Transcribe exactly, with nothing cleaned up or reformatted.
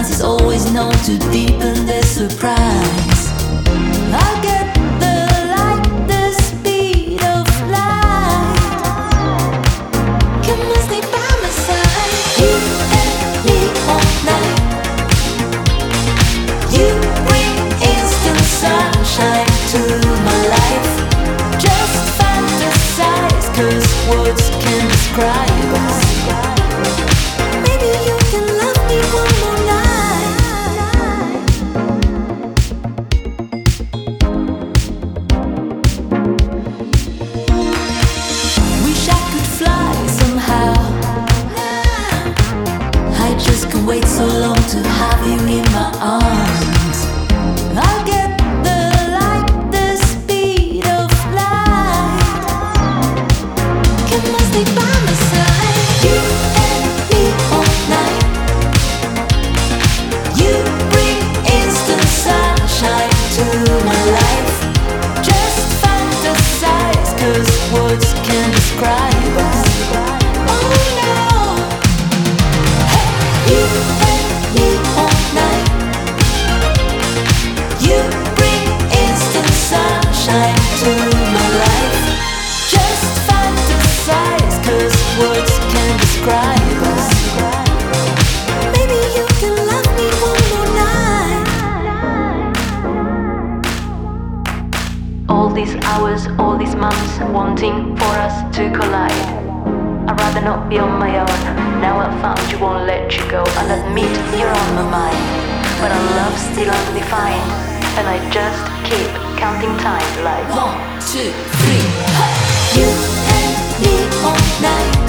Silence is always known to deepen the surprise. I'll get the light, the speed of light. Come and stay by my side. You and me all night. You bring instant sunshine to my life. Just fantasize, 'cause words can't describe us. Maybe you can love me one more night. Wish I could fly somehow. I just can't wait so long to have you in my arms. I'll get the light, the speed of light. Come on, stay by my side. You and me all night. You bring instant sunshine to my life. Just fantasize, 'cause words can't describe us. Oh no. Hey, you and me all night. You bring instant sunshine to my life. Just fantasize, 'cause words can't describe us. Maybe you can love me one more night. All these hours, all these months, wanting for us to collide. I'd rather not be on my own. Now I've found you, won't let you go. I'll admit you're on my mind, but our love's still undefined, and I just keep counting time like One, two, three. Hey. You and me all night.